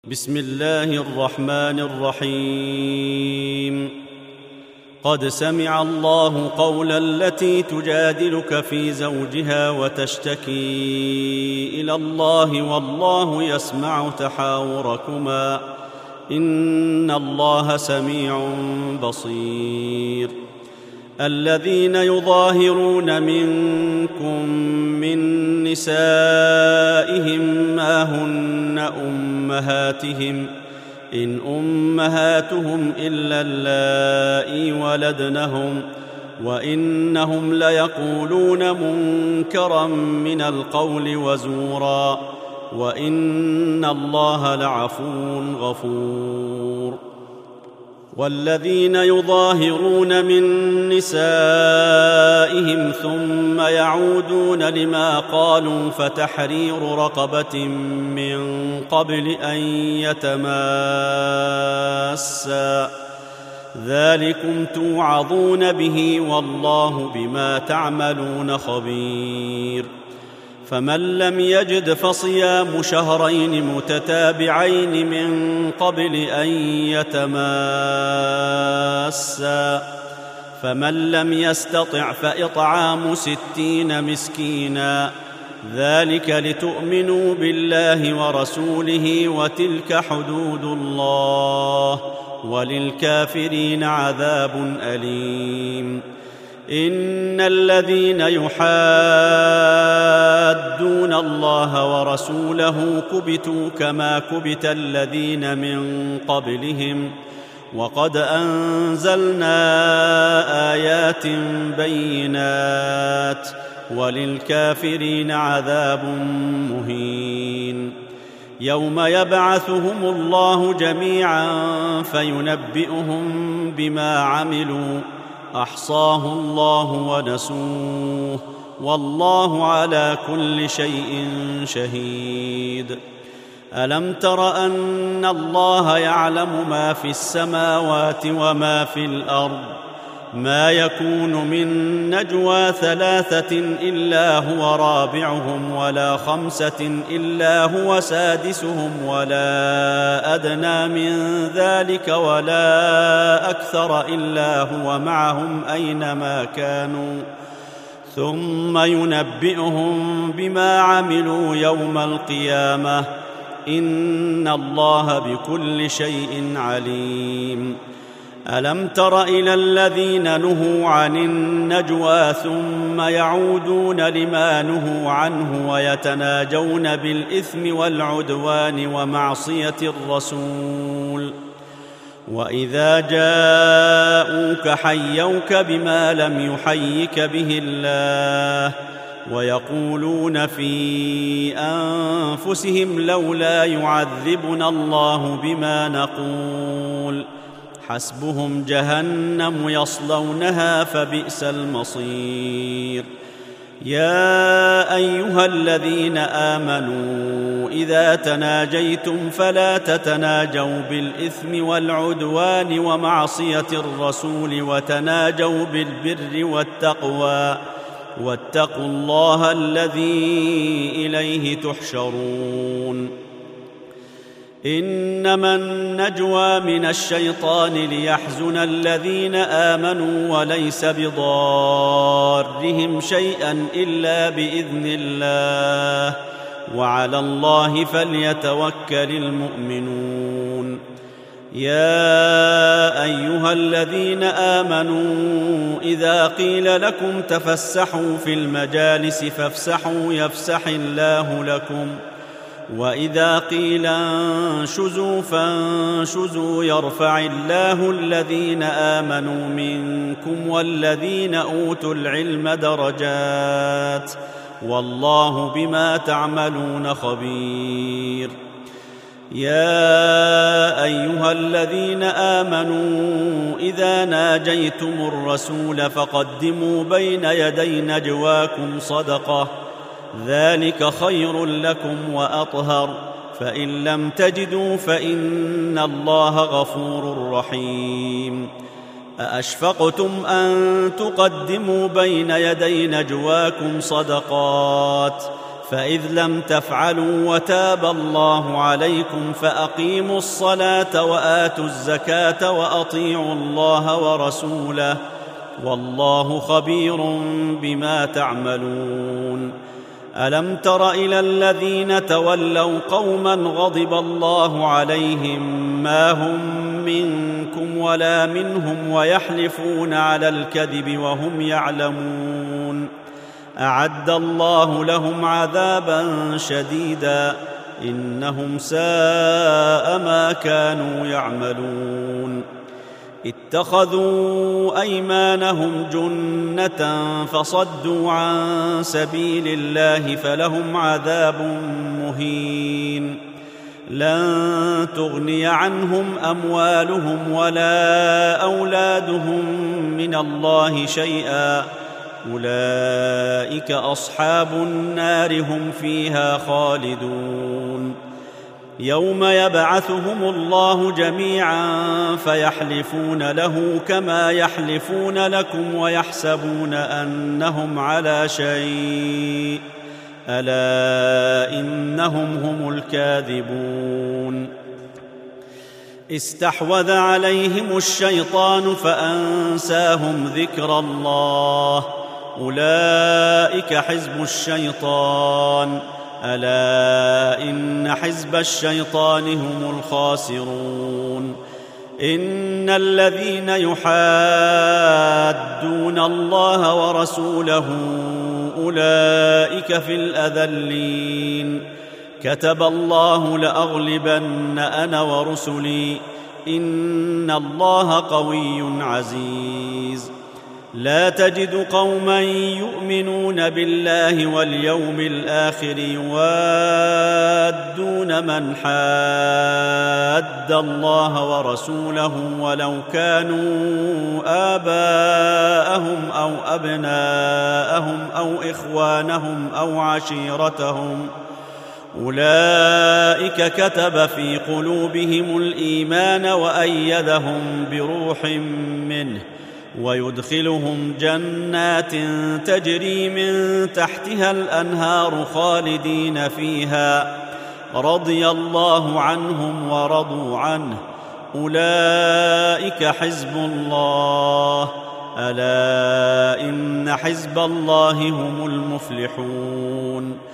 بسم الله الرحمن الرحيم. قد سمع الله قول التي تجادلك في زوجها وتشتكي إلى الله والله يسمع تحاوركما إن الله سميع بصير. الذين يظاهرون منكم من نسائهم ما هن أمهاتهم إن أمهاتهم إلا اللائي ولدنهم وإنهم ليقولون منكرا من القول وزورا وإن الله لعفو غفور. والذين يظاهرون من نسائهم ثم يعودون لما قالوا فتحرير رقبة من قبل أن يتماسا ذلكم توعظون به والله بما تعملون خبير. فمن لم يجد فصيام شهرين متتابعين من قبل أن يتماسا فمن لم يستطع فإطعام 60 مسكينا ذلك لتؤمنوا بالله ورسوله وتلك حدود الله وللكافرين عذاب أليم. إن الذين يحادون الله ورسوله كبتوا كما كبت الذين من قبلهم وقد أنزلنا آيات بينات وللكافرين عذاب مهين. يوم يبعثهم الله جميعا فينبئهم بما عملوا أحصاه الله ونسوه والله على كل شيء شهيد. ألم تر أن الله يعلم ما في السماوات وما في الأرض ما يكون من نجوى 3 إلا هو رابعهم ولا 5 إلا هو سادسهم ولا أدنى من ذلك ولا أكثر إلا هو معهم أينما كانوا ثم ينبئهم بما عملوا يوم القيامة إن الله بكل شيء عليم. ألم تر إلى الذين نهوا عن النجوى ثم يعودون لما نهوا عنه ويتناجون بالإثم والعدوان ومعصية الرسول وإذا جاءوك حيوك بما لم يحيك به الله ويقولون في أنفسهم لولا يعذبنا الله بما نقول حسبهم جهنم يصلونها فبئس المصير. يا أيها الذين آمنوا إذا تناجيتم فلا تتناجوا بالإثم والعدوان ومعصية الرسول وتناجوا بالبر والتقوى واتقوا الله الذي إليه تحشرون. إنما النجوى من الشيطان ليحزن الذين آمنوا وليس بضارهم شيئا إلا بإذن الله وعلى الله فليتوكل المؤمنون. يا أيها الذين آمنوا إذا قيل لكم تفسحوا في المجالس فافسحوا يفسح الله لكم وإذا قيل انشزوا فانشزوا يرفع الله الذين آمنوا منكم والذين أوتوا العلم درجات والله بما تعملون خبير. يا أيها الذين آمنوا إذا ناجيتم الرسول فقدموا بين يدي نجواكم صدقة ذلك خير لكم وأطهر فإن لم تجدوا فإن الله غفور رحيم. أأشفقتم أن تقدموا بين يدي نجواكم صدقات فإذ لم تفعلوا وتاب الله عليكم فأقيموا الصلاة وآتوا الزكاة وأطيعوا الله ورسوله والله خبير بما تعملون. ألم تر إلى الذين تولوا قوما غضب الله عليهم ما هم منكم ولا منهم ويحلفون على الكذب وهم يعلمون أعد الله لهم عذابا شديدا إنهم ساء ما كانوا يعملون. اتخذوا أيمانهم جنة فصدوا عن سبيل الله فلهم عذاب مهين. لن تغني عنهم أموالهم ولا أولادهم من الله شيئا أولئك أصحاب النار هم فيها خالدون. يوم يبعثهم الله جميعا فيحلفون له كما يحلفون لكم ويحسبون أنهم على شيء ألا إنهم هم الكاذبون. استحوذ عليهم الشيطان فأنساهم ذكر الله أولئك حزب الشيطان ألا إن حزب الشيطان هم الخاسرون. إن الذين يحادون الله ورسوله أولئك في الأذلين. كتب الله لأغلبن أنا ورسلي إن الله قوي عزيز. لا تجد قوما يؤمنون بالله واليوم الآخر يوادون من حاد الله ورسوله ولو كانوا آباءهم أو أبناءهم أو إخوانهم أو عشيرتهم أولئك كتب في قلوبهم الإيمان وأيدهم بروح منه ويدخلهم جنات تجري من تحتها الأنهار خالدين فيها رضي الله عنهم ورضوا عنه أولئك حزب الله ألا إن حزب الله هم المفلحون.